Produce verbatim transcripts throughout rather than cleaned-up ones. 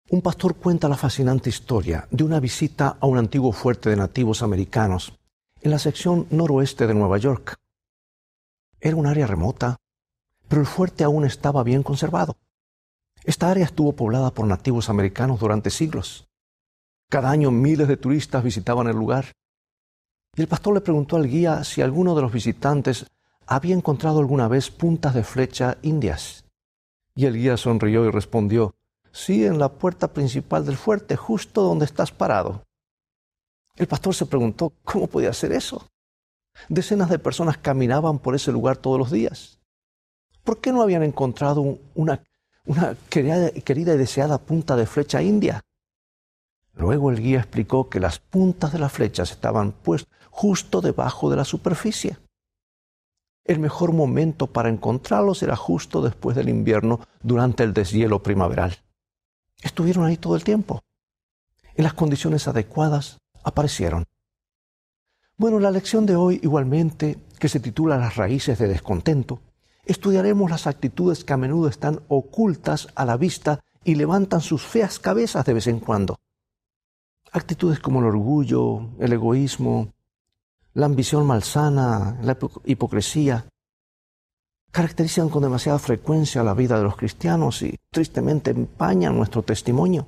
Un pastor cuenta la fascinante historia de una visita a un antiguo fuerte de nativos americanos en la sección noroeste de Nueva York. Era un área remota, pero el fuerte aún estaba bien conservado. Esta área estuvo poblada por nativos americanos durante siglos. Cada año miles de turistas visitaban el lugar. Y el pastor le preguntó al guía si alguno de los visitantes había encontrado alguna vez puntas de flecha indias. Y el guía sonrió y respondió: sí, en la puerta principal del fuerte, justo donde estás parado. El pastor se preguntó cómo podía hacer eso. Decenas de personas caminaban por ese lugar todos los días. ¿Por qué no habían encontrado una, una querida, querida y deseada punta de flecha india? Luego el guía explicó que las puntas de las flechas estaban puestas justo debajo de la superficie. El mejor momento para encontrarlos era justo después del invierno, durante el deshielo primaveral. Estuvieron ahí todo el tiempo. En las condiciones adecuadas aparecieron. Bueno, la lección de hoy igualmente, que se titula Las raíces de descontento, estudiaremos las actitudes que a menudo están ocultas a la vista y levantan sus feas cabezas de vez en cuando. Actitudes como el orgullo, el egoísmo, la ambición malsana, la hipocresía, caracterizan con demasiada frecuencia la vida de los cristianos y tristemente empañan nuestro testimonio.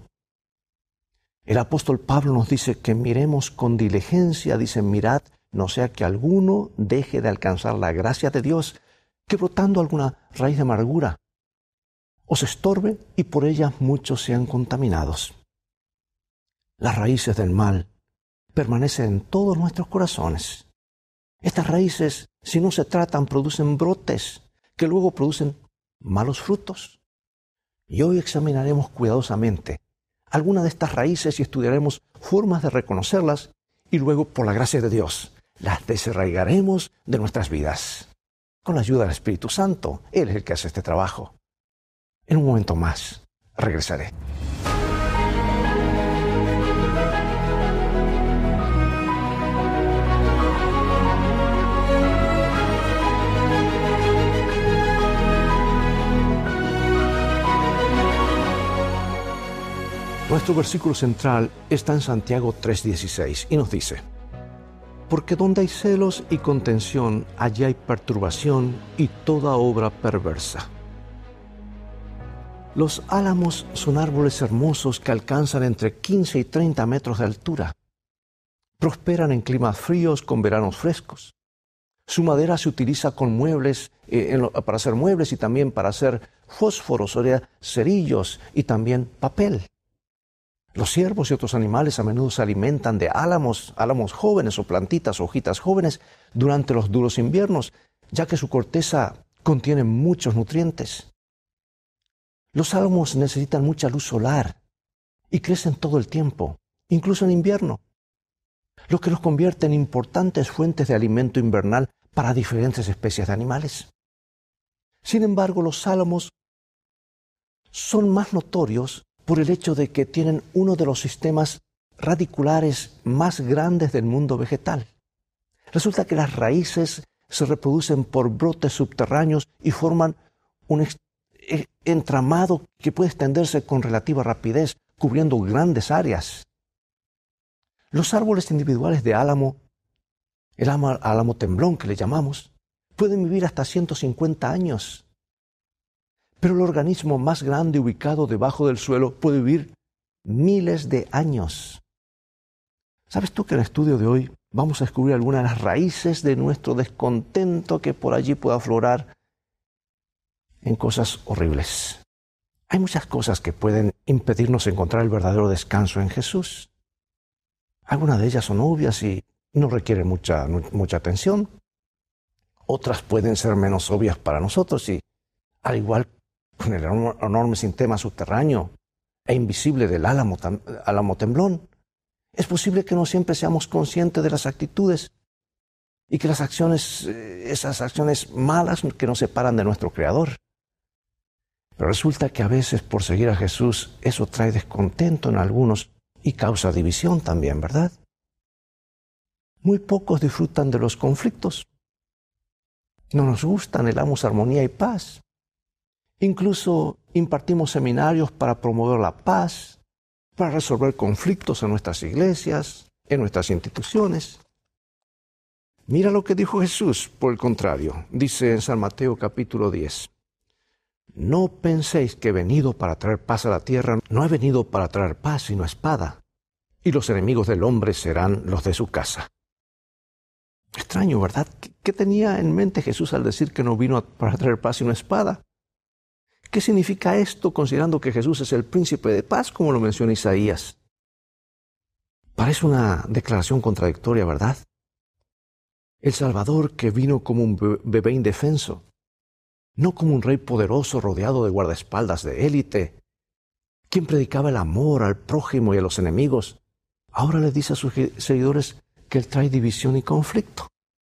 El apóstol Pablo nos dice que miremos con diligencia, dice, mirad, no sea que alguno deje de alcanzar la gracia de Dios, que brotando alguna raíz de amargura os estorbe y por ella muchos sean contaminados. Las raíces del mal permanecen en todos nuestros corazones. Estas raíces, si no se tratan, producen brotes que luego producen malos frutos. Y hoy examinaremos cuidadosamente algunas de estas raíces y estudiaremos formas de reconocerlas y luego, por la gracia de Dios, las desarraigaremos de nuestras vidas. Con la ayuda del Espíritu Santo, Él es el que hace este trabajo. En un momento más, regresaré. Nuestro versículo central está en Santiago tres dieciséis y nos dice: porque donde hay celos y contención, allí hay perturbación y toda obra perversa. Los álamos son árboles hermosos que alcanzan entre quince y treinta metros de altura. Prosperan en climas fríos con veranos frescos. Su madera se utiliza con muebles, eh, en lo, para hacer muebles y también para hacer fósforos, o sea, cerillos y también papel. Los ciervos y otros animales a menudo se alimentan de álamos, álamos jóvenes o plantitas o hojitas jóvenes durante los duros inviernos, ya que su corteza contiene muchos nutrientes. Los álamos necesitan mucha luz solar y crecen todo el tiempo, incluso en invierno, lo que los convierte en importantes fuentes de alimento invernal para diferentes especies de animales. Sin embargo, los álamos son más notorios por el hecho de que tienen uno de los sistemas radiculares más grandes del mundo vegetal. Resulta que las raíces se reproducen por brotes subterráneos y forman un entramado que puede extenderse con relativa rapidez, cubriendo grandes áreas. Los árboles individuales de álamo, el álamo temblón que le llamamos, pueden vivir hasta ciento cincuenta años. Pero el organismo más grande ubicado debajo del suelo puede vivir miles de años. ¿Sabes tú que en el estudio de hoy vamos a descubrir algunas de las raíces de nuestro descontento que por allí puede aflorar en cosas horribles? Hay muchas cosas que pueden impedirnos encontrar el verdadero descanso en Jesús. Algunas de ellas son obvias y no requieren mucha, mucha atención. Otras pueden ser menos obvias para nosotros y, al igual con el enorme sistema subterráneo e invisible del álamo, álamo temblón, es posible que no siempre seamos conscientes de las actitudes y que las acciones, esas acciones malas que nos separan de nuestro Creador. Pero resulta que a veces por seguir a Jesús eso trae descontento en algunos y causa división también, ¿verdad? Muy pocos disfrutan de los conflictos. No nos gusta, anhelamos armonía y paz. Incluso impartimos seminarios para promover la paz para resolver conflictos en nuestras iglesias, en nuestras instituciones. Mira lo que dijo Jesús, por el contrario, dice en San Mateo capítulo diez. No penséis que he venido para traer paz a la tierra, no he venido para traer paz sino espada, y los enemigos del hombre serán los de su casa. Extraño, ¿verdad? ¿Qué tenía en mente Jesús al decir que no vino para traer paz sino espada? ¿Qué significa esto considerando que Jesús es el príncipe de paz, como lo menciona Isaías? Parece una declaración contradictoria, ¿verdad? El Salvador que vino como un bebé indefenso, no como un rey poderoso rodeado de guardaespaldas de élite, quien predicaba el amor al prójimo y a los enemigos, ahora le dice a sus seguidores que él trae división y conflicto.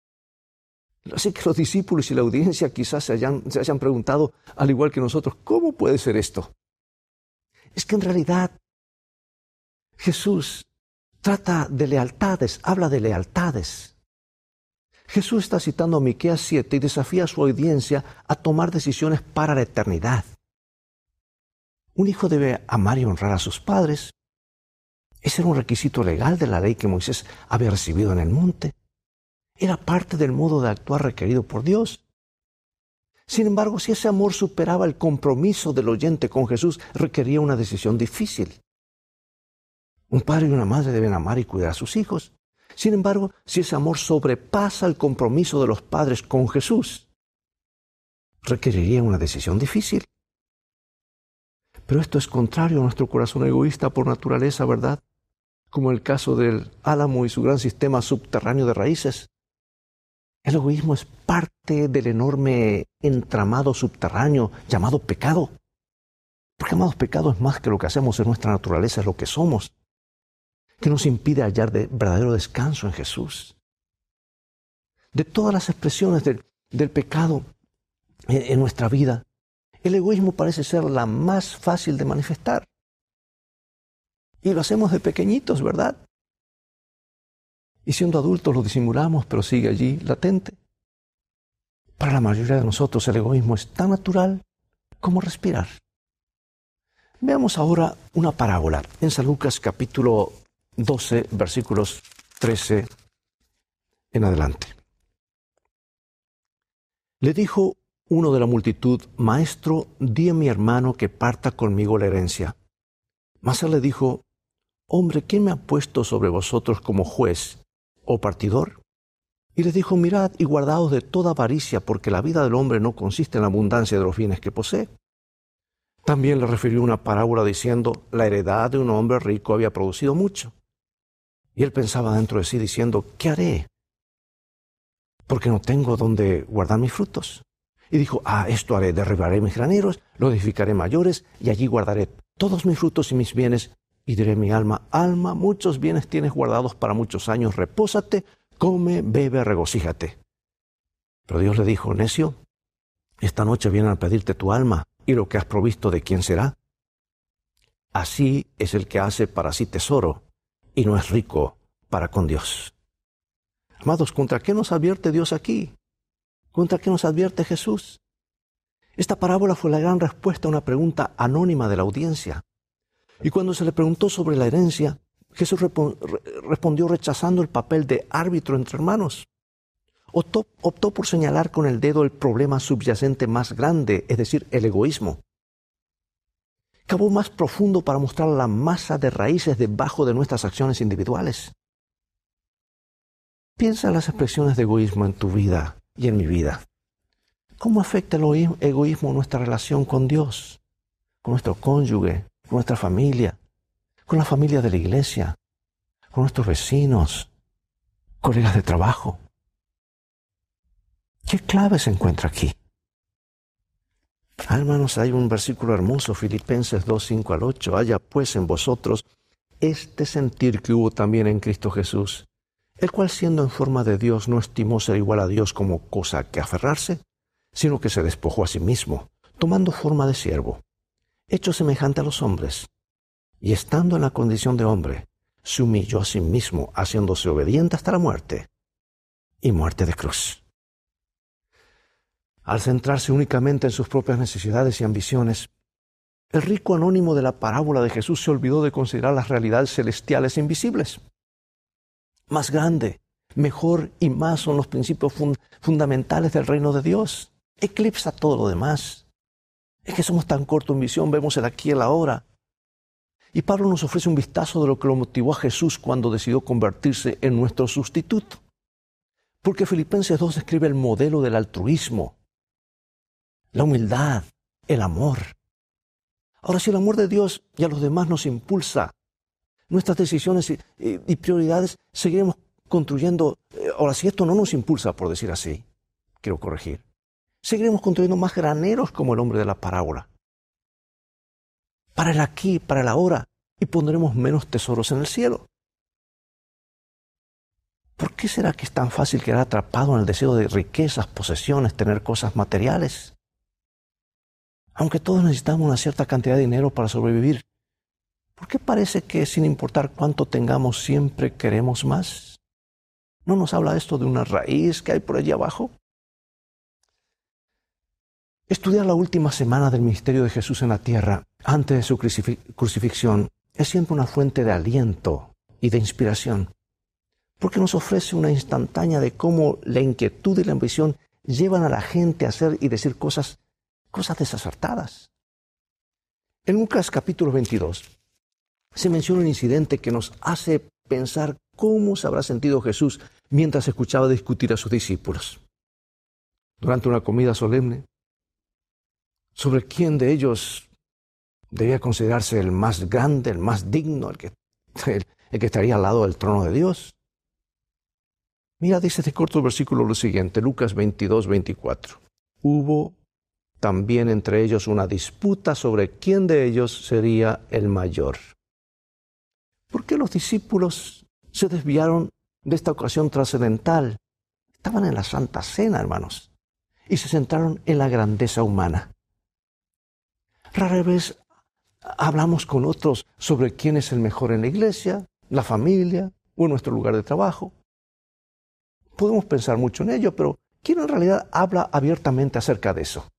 Así que los discípulos y la audiencia quizás se hayan, se hayan preguntado, al igual que nosotros, ¿cómo puede ser esto? Es que en realidad Jesús trata de lealtades, habla de lealtades. Jesús está citando a Miqueas siete y desafía a su audiencia a tomar decisiones para la eternidad. Un hijo debe amar y honrar a sus padres. Ese era un requisito legal de la ley que Moisés había recibido en el monte. Era parte del modo de actuar requerido por Dios. Sin embargo, si ese amor superaba el compromiso del oyente con Jesús, requería una decisión difícil. Un padre y una madre deben amar y cuidar a sus hijos. Sin embargo, si ese amor sobrepasa el compromiso de los padres con Jesús, requeriría una decisión difícil. Pero esto es contrario a nuestro corazón egoísta por naturaleza, ¿verdad? Como el caso del álamo y su gran sistema subterráneo de raíces. El egoísmo es parte del enorme entramado subterráneo llamado pecado. Porque, amados, pecado es más que lo que hacemos en nuestra naturaleza, es lo que somos, que nos impide hallar de verdadero descanso en Jesús. De todas las expresiones del, del pecado en, en nuestra vida, el egoísmo parece ser la más fácil de manifestar. Y lo hacemos de pequeñitos, ¿verdad? Y siendo adultos lo disimulamos, pero sigue allí latente. Para la mayoría de nosotros el egoísmo es tan natural como respirar. Veamos ahora una parábola en San Lucas capítulo doce, versículos trece en adelante. Le dijo uno de la multitud: Maestro, di a mi hermano que parta conmigo la herencia. Mas él le dijo: Hombre, ¿quién me ha puesto sobre vosotros como juez o partidor? Y les dijo: Mirad y guardaos de toda avaricia, porque la vida del hombre no consiste en la abundancia de los bienes que posee. También le refirió una parábola diciendo: La heredad de un hombre rico había producido mucho. Y él pensaba dentro de sí diciendo: ¿Qué haré? Porque no tengo donde guardar mis frutos. Y dijo: Ah, esto haré, derribaré mis graneros, los edificaré mayores, y allí guardaré todos mis frutos y mis bienes. Y diré a mi alma: Alma, muchos bienes tienes guardados para muchos años, repósate, come, bebe, regocíjate. Pero Dios le dijo: Necio, esta noche vienen a pedirte tu alma, y lo que has provisto, ¿de quién será? Así es el que hace para sí tesoro, y no es rico para con Dios. Amados, ¿contra qué nos advierte Dios aquí? ¿Contra qué nos advierte Jesús? Esta parábola fue la gran respuesta a una pregunta anónima de la audiencia. Y cuando se le preguntó sobre la herencia, Jesús repo- re- respondió rechazando el papel de árbitro entre hermanos. Optó, optó por señalar con el dedo el problema subyacente más grande, es decir, el egoísmo. Cavó más profundo para mostrar la masa de raíces debajo de nuestras acciones individuales. Piensa en las expresiones de egoísmo en tu vida y en mi vida. ¿Cómo afecta el egoísmo nuestra relación con Dios, con nuestro cónyuge, con nuestra familia, con la familia de la iglesia, con nuestros vecinos, colegas de trabajo? ¿Qué clave se encuentra aquí? Hermanos, hay un versículo hermoso, Filipenses dos, cinco al ocho. Haya pues en vosotros este sentir que hubo también en Cristo Jesús, el cual siendo en forma de Dios no estimó ser igual a Dios como cosa que aferrarse, sino que se despojó a sí mismo, tomando forma de siervo, hecho semejante a los hombres, y estando en la condición de hombre, se humilló a sí mismo, haciéndose obediente hasta la muerte, y muerte de cruz. Al centrarse únicamente en sus propias necesidades y ambiciones, El rico anónimo de la parábola de Jesús se olvidó de considerar las realidades celestiales e invisibles. Más grande, mejor y más son los principios fun- fundamentales del reino de Dios. Eclipsa todo lo demás. Es que somos tan cortos en visión, vemos el aquí y el ahora. Y Pablo nos ofrece un vistazo de lo que lo motivó a Jesús cuando decidió convertirse en nuestro sustituto. Porque Filipenses dos describe el modelo del altruismo, la humildad, el amor. Ahora, si el amor de Dios y a los demás nos impulsa, nuestras decisiones y, y, y prioridades, seguiremos construyendo. Ahora, si esto no nos impulsa, por decir así, quiero corregir, seguiremos construyendo más graneros como el hombre de la parábola. Para el aquí, para el ahora, y pondremos menos tesoros en el cielo. ¿Por qué será que es tan fácil quedar atrapado en el deseo de riquezas, posesiones, tener cosas materiales? Aunque todos necesitamos una cierta cantidad de dinero para sobrevivir, ¿por qué parece que sin importar cuánto tengamos siempre queremos más? ¿No nos habla esto de una raíz que hay por allí abajo? Estudiar la última semana del ministerio de Jesús en la tierra, antes de su crucifixión, es siempre una fuente de aliento y de inspiración, porque nos ofrece una instantánea de cómo la inquietud y la ambición llevan a la gente a hacer y decir cosas, cosas desacertadas. En Lucas capítulo veintidós se menciona un incidente que nos hace pensar cómo se habrá sentido Jesús mientras escuchaba discutir a sus discípulos. Durante una comida solemne, sobre quién de ellos debía considerarse el más grande, el más digno, el que, el, el que estaría al lado del trono de Dios. Mira, dice este corto versículo lo siguiente, Lucas veintidós, veinticuatro. Hubo también entre ellos una disputa sobre quién de ellos sería el mayor. ¿Por qué los discípulos se desviaron de esta ocasión trascendental? Estaban en la Santa Cena, hermanos, y se centraron en la grandeza humana. Rara vez hablamos con otros sobre quién es el mejor en la iglesia, la familia o en nuestro lugar de trabajo. Podemos pensar mucho en ello, pero ¿quién en realidad habla abiertamente acerca de eso?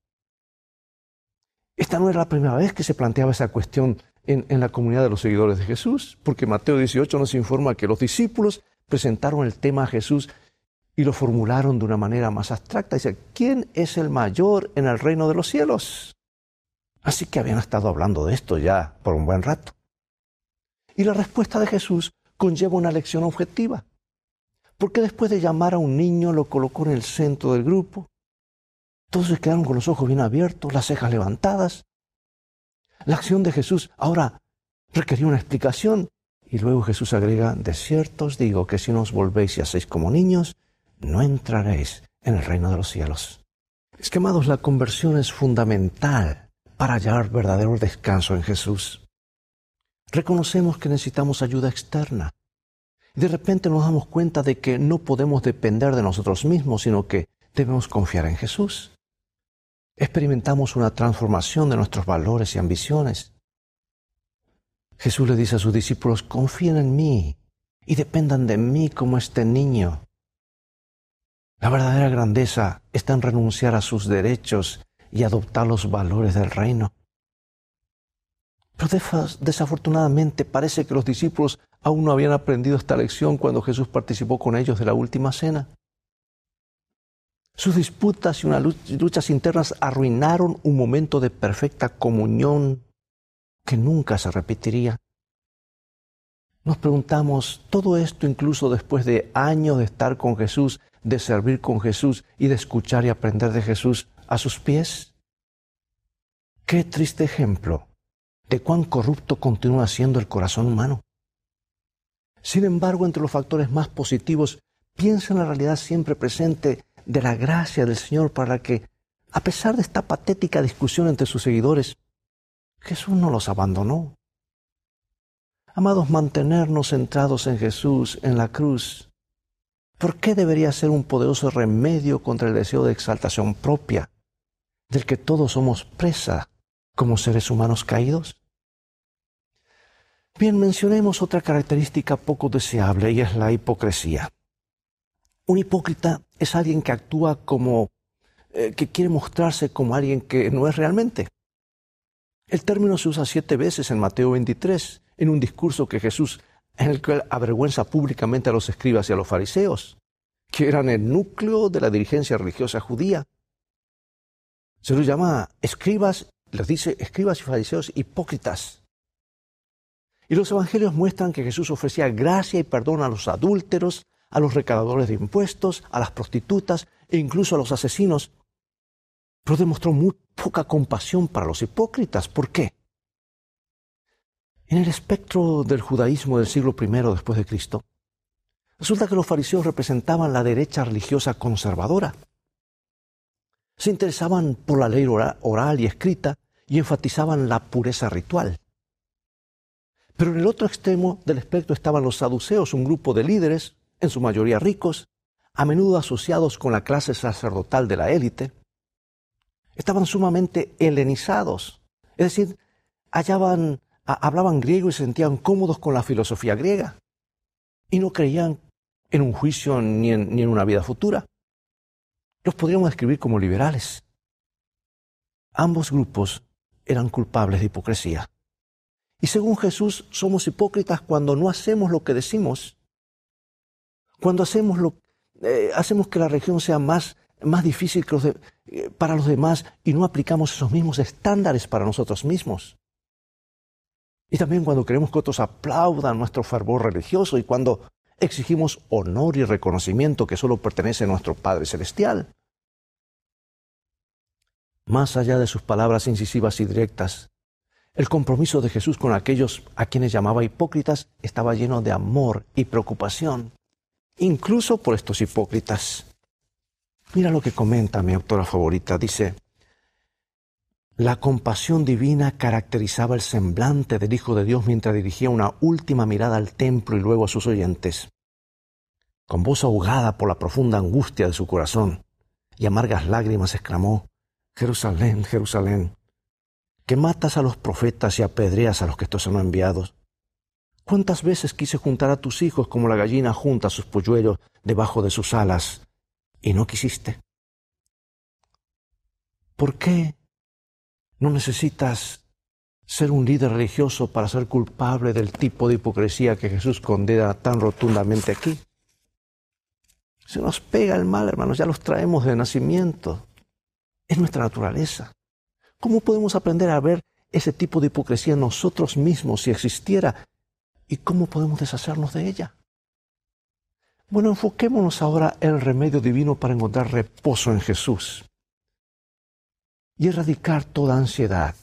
Esta no era la primera vez que se planteaba esa cuestión en, en la comunidad de los seguidores de Jesús, porque Mateo dieciocho nos informa que los discípulos presentaron el tema a Jesús y lo formularon de una manera más abstracta. Dice, ¿quién es el mayor en el reino de los cielos? Así que habían estado hablando de esto ya por un buen rato. Y la respuesta de Jesús conlleva una lección objetiva. Porque después de llamar a un niño, lo colocó en el centro del grupo. Todos se quedaron con los ojos bien abiertos, las cejas levantadas. La acción de Jesús ahora requería una explicación. Y luego Jesús agrega, de cierto os digo que si no os volvéis y hacéis como niños, no entraréis en el reino de los cielos. Es que, amados, la conversión es fundamental para hallar verdadero descanso en Jesús. Reconocemos que necesitamos ayuda externa. De repente nos damos cuenta de que no podemos depender de nosotros mismos, sino que debemos confiar en Jesús. Experimentamos una transformación de nuestros valores y ambiciones. Jesús le dice a sus discípulos, confíen en mí y dependan de mí como este niño. La verdadera grandeza está en renunciar a sus derechos y adoptar los valores del reino. Pero desafortunadamente parece que los discípulos aún no habían aprendido esta lección cuando Jesús participó con ellos de la última cena. Sus disputas y unas luchas internas arruinaron un momento de perfecta comunión que nunca se repetiría. Nos preguntamos, ¿todo esto incluso después de años de estar con Jesús, de servir con Jesús y de escuchar y aprender de Jesús a sus pies? Qué triste ejemplo de cuán corrupto continúa siendo el corazón humano. Sin embargo, entre los factores más positivos, piensa en la realidad siempre presente de la gracia del Señor para que, a pesar de esta patética discusión entre sus seguidores, Jesús no los abandonó. Amados, mantenernos centrados en Jesús, en la cruz, ¿por qué debería ser un poderoso remedio contra el deseo de exaltación propia, del que todos somos presa como seres humanos caídos? Bien, mencionemos otra característica poco deseable y es la hipocresía. Un hipócrita es alguien que actúa como, eh, que quiere mostrarse como alguien que no es realmente. El término se usa siete veces en Mateo veintitrés, en un discurso que Jesús, en el que avergüenza públicamente a los escribas y a los fariseos, que eran el núcleo de la dirigencia religiosa judía. Se los llama escribas, les dice escribas y fariseos hipócritas. Y los evangelios muestran que Jesús ofrecía gracia y perdón a los adúlteros, a los recaudadores de impuestos, a las prostitutas e incluso a los asesinos. Pero demostró muy poca compasión para los hipócritas. ¿Por qué? En el espectro del judaísmo del siglo primero después de Cristo, resulta que los fariseos representaban la derecha religiosa conservadora. Se interesaban por la ley oral y escrita y enfatizaban la pureza ritual. Pero en el otro extremo del espectro estaban los saduceos, un grupo de líderes, en su mayoría ricos, a menudo asociados con la clase sacerdotal de la élite. Estaban sumamente helenizados, es decir, hallaban, hablaban griego y se sentían cómodos con la filosofía griega y no creían en un juicio ni en, ni en una vida futura. Los podríamos describir como liberales. Ambos grupos eran culpables de hipocresía. Y según Jesús, somos hipócritas cuando no hacemos lo que decimos, cuando hacemos, lo, eh, hacemos que la religión sea más, más difícil que los de, eh, para los demás y no aplicamos esos mismos estándares para nosotros mismos. Y también cuando queremos que otros aplaudan nuestro fervor religioso y cuando exigimos honor y reconocimiento que solo pertenece a nuestro Padre Celestial. Más allá de sus palabras incisivas y directas, el compromiso de Jesús con aquellos a quienes llamaba hipócritas estaba lleno de amor y preocupación, incluso por estos hipócritas. Mira lo que comenta mi autora favorita. Dice, la compasión divina caracterizaba el semblante del Hijo de Dios mientras dirigía una última mirada al templo y luego a sus oyentes. Con voz ahogada por la profunda angustia de su corazón y amargas lágrimas exclamó, Jerusalén, Jerusalén, que matas a los profetas y apedreas a los que estos son enviados. ¿Cuántas veces quise juntar a tus hijos como la gallina junta a sus polluelos debajo de sus alas, y no quisiste? ¿Por qué no necesitas ser un líder religioso para ser culpable del tipo de hipocresía que Jesús condena tan rotundamente aquí? Se nos pega el mal, hermanos, ya los traemos de nacimiento. Es nuestra naturaleza. ¿Cómo podemos aprender a ver ese tipo de hipocresía en nosotros mismos si existiera? ¿Y cómo podemos deshacernos de ella? Bueno, enfoquémonos ahora en el remedio divino para encontrar reposo en Jesús y erradicar toda ansiedad.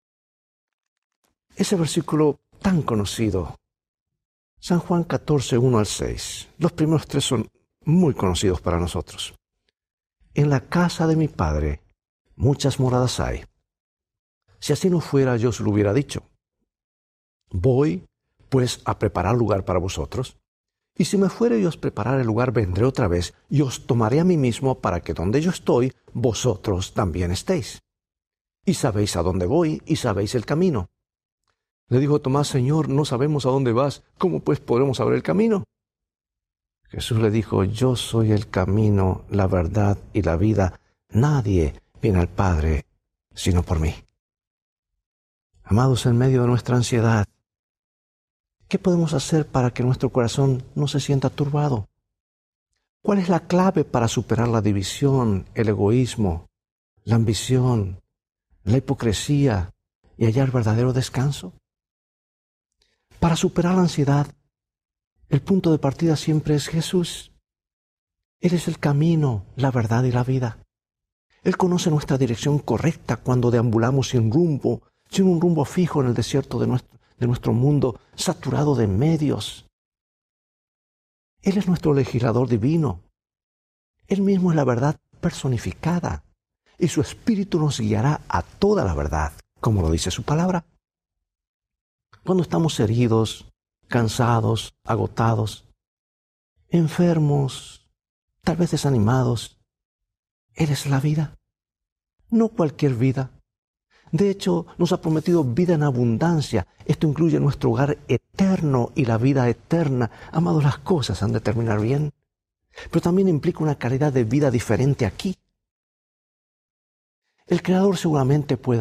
Ese versículo tan conocido, San Juan catorce, uno al seis. Los primeros tres son muy conocidos para nosotros. En la casa de mi Padre muchas moradas hay. Si así no fuera, yo os lo hubiera dicho. Voy, pues, a preparar lugar para vosotros. Y si me fuere y os preparar el lugar, vendré otra vez y os tomaré a mí mismo para que donde yo estoy, vosotros también estéis. Y sabéis a dónde voy y sabéis el camino. Le dijo Tomás, Señor, no sabemos a dónde vas, ¿cómo pues podremos saber el camino? Jesús le dijo, yo soy el camino, la verdad y la vida. Nadie viene al Padre sino por mí. Amados, en medio de nuestra ansiedad, ¿qué podemos hacer para que nuestro corazón no se sienta turbado? ¿Cuál es la clave para superar la división, el egoísmo, la ambición, la hipocresía y hallar verdadero descanso? Para superar la ansiedad, el punto de partida siempre es Jesús. Él es el camino, la verdad y la vida. Él conoce nuestra dirección correcta cuando deambulamos sin rumbo, sin un rumbo fijo en el desierto de nuestro, de nuestro mundo saturado de medios. Él es nuestro legislador divino. Él mismo es la verdad personificada y su Espíritu nos guiará a toda la verdad, como lo dice su palabra. Cuando estamos heridos, cansados, agotados, enfermos, tal vez desanimados, Él es la vida, no cualquier vida. De hecho, nos ha prometido vida en abundancia. Esto incluye nuestro hogar eterno y la vida eterna. Amados, las cosas han de terminar bien, pero también implica una calidad de vida diferente aquí. El Creador seguramente puede dar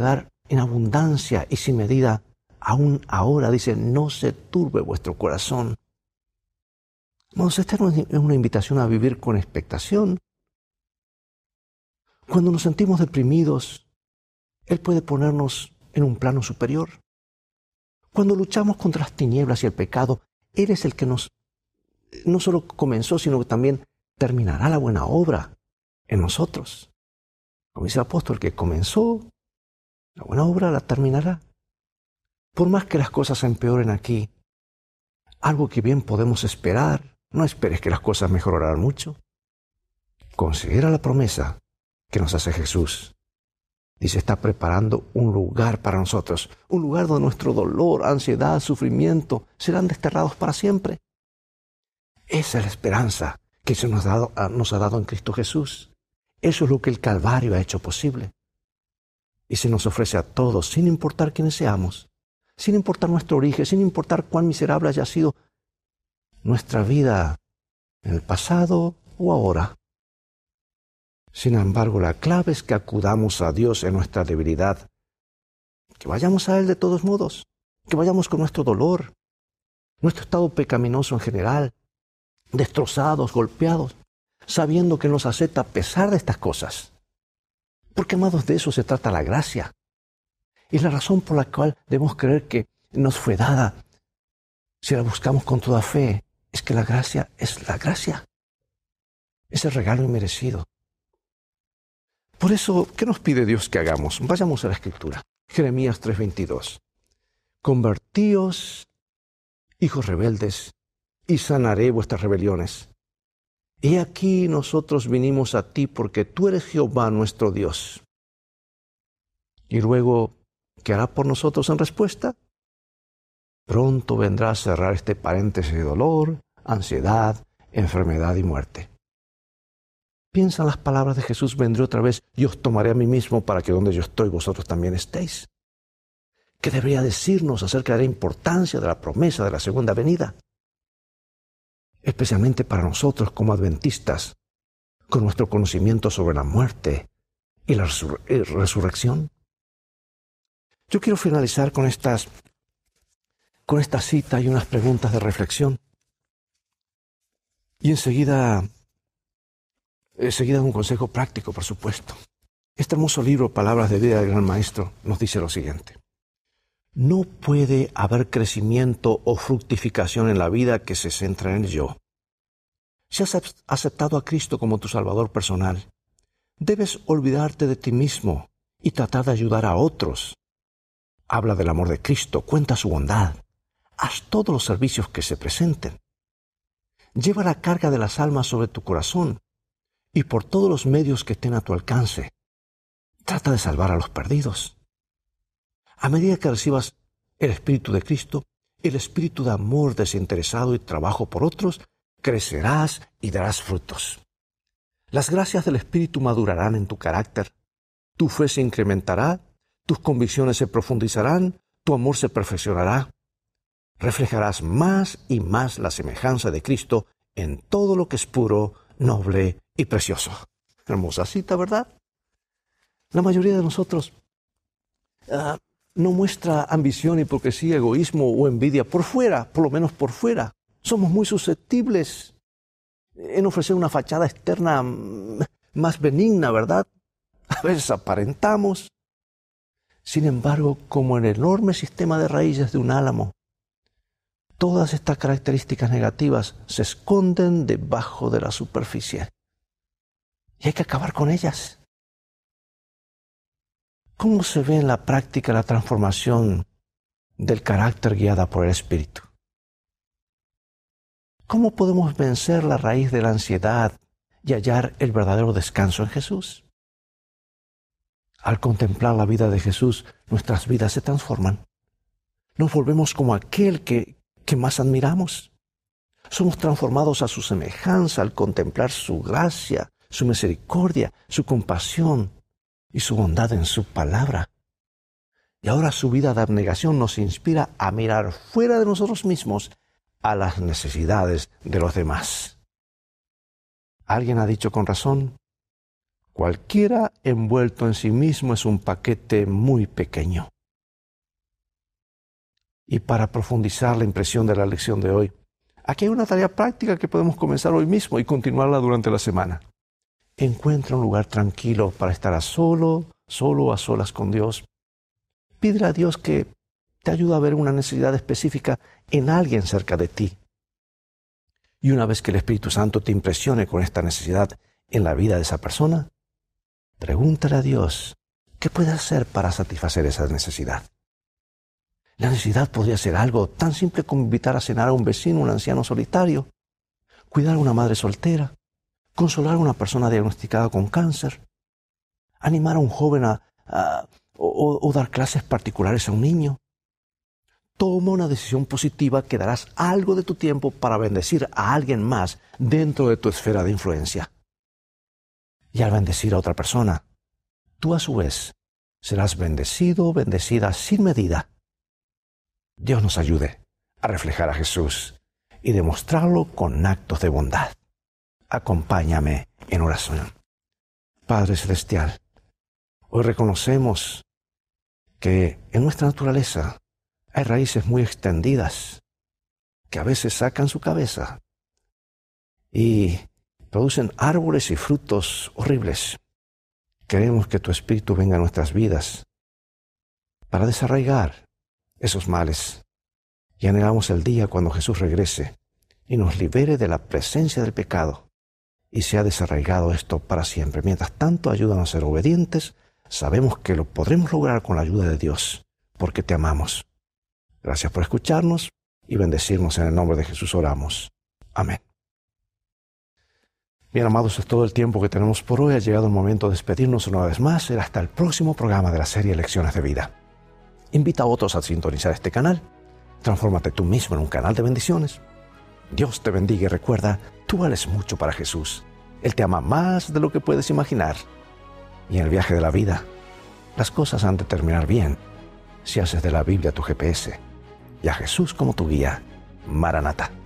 en abundancia y sin medida, aún ahora, dice, no se turbe vuestro corazón. Hermanos, esta es una invitación a vivir con expectación. Cuando nos sentimos deprimidos, Él puede ponernos en un plano superior. Cuando luchamos contra las tinieblas y el pecado, Él es el que nos, no solo comenzó, sino que también terminará la buena obra en nosotros. Como dice el apóstol, que comenzó la buena obra, la terminará. Por más que las cosas se empeoren aquí, algo que bien podemos esperar, no esperes que las cosas mejorarán mucho. Considera la promesa que nos hace Jesús. Dice, está preparando un lugar para nosotros, un lugar donde nuestro dolor, ansiedad, sufrimiento serán desterrados para siempre. Esa es la esperanza que se nos ha dado, nos ha dado en Cristo Jesús. Eso es lo que el Calvario ha hecho posible. Y se nos ofrece a todos, sin importar quiénes seamos, sin importar nuestro origen, sin importar cuán miserable haya sido nuestra vida en el pasado o ahora. Sin embargo, la clave es que acudamos a Dios en nuestra debilidad, que vayamos a Él de todos modos, que vayamos con nuestro dolor, nuestro estado pecaminoso en general, destrozados, golpeados, sabiendo que nos acepta a pesar de estas cosas. Porque, amados, de eso se trata la gracia. Y la razón por la cual debemos creer que nos fue dada, si la buscamos con toda fe, es que la gracia es la gracia. Es el regalo inmerecido. Por eso, ¿qué nos pide Dios que hagamos? Vayamos a la Escritura. Jeremías tres veintidós. Convertíos, hijos rebeldes, y sanaré vuestras rebeliones. He aquí nosotros vinimos a ti porque tú eres Jehová nuestro Dios. Y luego, ¿qué hará por nosotros en respuesta? Pronto vendrá a cerrar este paréntesis de dolor, ansiedad, enfermedad y muerte. Piensa en las palabras de Jesús, vendré otra vez y os tomaré a mí mismo para que donde yo estoy vosotros también estéis. ¿Qué debería decirnos acerca de la importancia de la promesa de la segunda venida? Especialmente para nosotros como adventistas, con nuestro conocimiento sobre la muerte y la resur- y resurrección. Yo quiero finalizar con estas, con esta cita y unas preguntas de reflexión. Y enseguida, enseguida un consejo práctico, por supuesto. Este hermoso libro, Palabras de Vida del Gran Maestro, nos dice lo siguiente. No puede haber crecimiento o fructificación en la vida que se centra en el yo. Si has aceptado a Cristo como tu Salvador personal, debes olvidarte de ti mismo y tratar de ayudar a otros. Habla del amor de Cristo, cuenta su bondad. Haz todos los servicios que se presenten. Lleva la carga de las almas sobre tu corazón y por todos los medios que estén a tu alcance. Trata de salvar a los perdidos. A medida que recibas el Espíritu de Cristo, el espíritu de amor desinteresado y trabajo por otros, crecerás y darás frutos. Las gracias del Espíritu madurarán en tu carácter. Tu fe se incrementará, tus convicciones se profundizarán, tu amor se perfeccionará. Reflejarás más y más la semejanza de Cristo en todo lo que es puro, noble y precioso. Hermosa cita, ¿verdad? La mayoría de nosotros uh, no muestra ambición, hipocresía, egoísmo o envidia por fuera, por lo menos por fuera. Somos muy susceptibles en ofrecer una fachada externa más benigna, ¿verdad? A veces aparentamos. Sin embargo, como en el enorme sistema de raíces de un álamo, todas estas características negativas se esconden debajo de la superficie. Y hay que acabar con ellas. ¿Cómo se ve en la práctica la transformación del carácter guiada por el Espíritu? ¿Cómo podemos vencer la raíz de la ansiedad y hallar el verdadero descanso en Jesús? Al contemplar la vida de Jesús, nuestras vidas se transforman. Nos volvemos como aquel que, que más admiramos. Somos transformados a su semejanza al contemplar su gracia, su misericordia, su compasión y su bondad en su palabra. Y ahora su vida de abnegación nos inspira a mirar fuera de nosotros mismos a las necesidades de los demás. Alguien ha dicho con razón, Cualquiera envuelto en sí mismo es un paquete muy pequeño. Y para profundizar la impresión de la lección de hoy, aquí hay una tarea práctica que podemos comenzar hoy mismo y continuarla durante la semana. Encuentra un lugar tranquilo para estar a solo, solo a solas con Dios. Pídele a Dios que te ayude a ver una necesidad específica en alguien cerca de ti. Y una vez que el Espíritu Santo te impresione con esta necesidad en la vida de esa persona, pregúntale a Dios qué puede hacer para satisfacer esa necesidad. La necesidad podría ser algo tan simple como invitar a cenar a un vecino, un anciano solitario, cuidar a una madre soltera, consolar a una persona diagnosticada con cáncer, animar a un joven a, a, o, o dar clases particulares a un niño. Toma una decisión positiva que darás algo de tu tiempo para bendecir a alguien más dentro de tu esfera de influencia. Y al bendecir a otra persona, tú a su vez serás bendecido o bendecida sin medida. Dios nos ayude a reflejar a Jesús y demostrarlo con actos de bondad. Acompáñame en oración. Padre Celestial, hoy reconocemos que en nuestra naturaleza hay raíces muy extendidas que a veces sacan su cabeza y producen árboles y frutos horribles. Queremos que tu Espíritu venga a nuestras vidas para desarraigar esos males. Y anhelamos el día cuando Jesús regrese y nos libere de la presencia del pecado y sea desarraigado esto para siempre. Mientras tanto, ayúdanos a ser obedientes. Sabemos que lo podremos lograr con la ayuda de Dios, porque te amamos. Gracias por escucharnos y bendecirnos. En el nombre de Jesús oramos. Amén. Bien, amados, es todo el tiempo que tenemos por hoy. Ha llegado el momento de despedirnos una vez más. Será hasta el próximo programa de la serie Lecciones de Vida. Invita a otros a sintonizar este canal. Transfórmate tú mismo en un canal de bendiciones. Dios te bendiga y recuerda, tú vales mucho para Jesús. Él te ama más de lo que puedes imaginar. Y en el viaje de la vida, las cosas han de terminar bien si haces de la Biblia tu G P S y a Jesús como tu guía. Maranata.